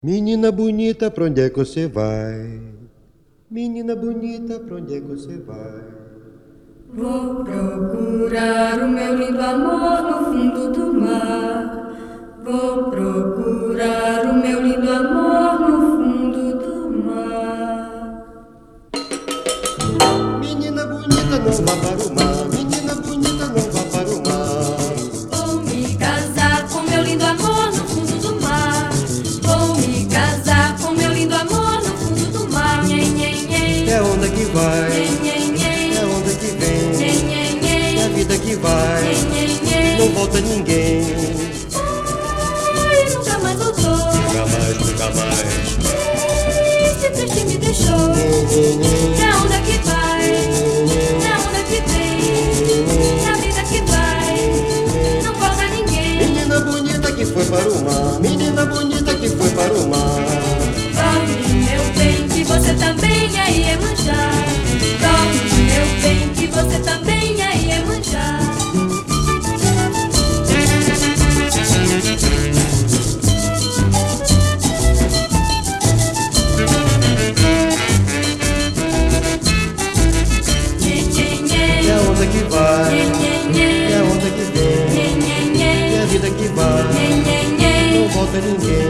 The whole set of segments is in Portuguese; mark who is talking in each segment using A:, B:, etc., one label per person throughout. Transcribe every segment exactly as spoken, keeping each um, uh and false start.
A: Menina bonita, pra onde é que você vai? Menina bonita, pra onde é que você vai?
B: Vou procurar o meu lindo amor no fundo do mar. Vou procurar o meu lindo amor no fundo do mar.
A: Menina bonita, não vá para o mar. Menina bonita, não vá para o mar.
B: Vou me casar com meu lindo amor no fundo do mar. Vou me casar com meu lindo amor no fundo do mar. Nhen, nhen, nhen.
A: É onda que vai,
B: Nhen, nhen, nhen.
A: é onda que vem,
B: Nhen, nhen, nhen.
A: é a vida que vai,
B: Nhen, nhen, nhen.
A: não volta ninguém.
B: Ai, nunca mais voltou.
A: Nunca mais, nunca mais.
B: Esse triste me deixou. É a onda que vai, é a onda que vem, é a vida que vai, não volta ninguém.
A: Menina bonita que foi para o mar. Menina bonita que foi para o mar.
B: Dorme, meu bem, que você também aí é manjar. Dorme, meu bem, que você também aí é manjar.
A: É a onda que vai, é a onda que vem, é a vida que vai, não volta ninguém.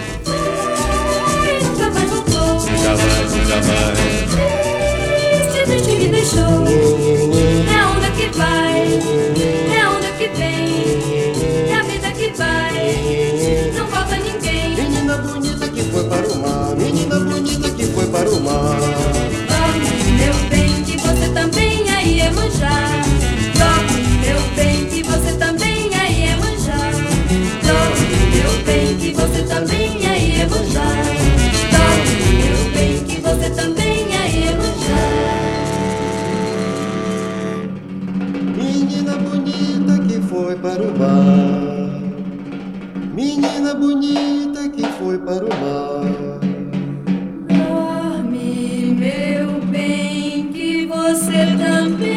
B: Ai, nunca mais voltou.
A: Nunca mais, nunca mais.
B: Se triste me deixou. É a onda que vai, é a onda que vem, é a vida que vai, não falta ninguém.
A: Menina bonita que foi para o mar. Menina bonita que foi para o mar.
B: Dorme, meu bem, que você também aí é manjar. Dorme, meu bem, que você também aí é manjar. Dorme, meu bem, que você também aí é manjar. Dorme, meu bem, que você também aí é manjar.
A: Menina bonita que foi para o mar. Menina bonita que foi para o mar.
B: Dorme, meu bem, que você também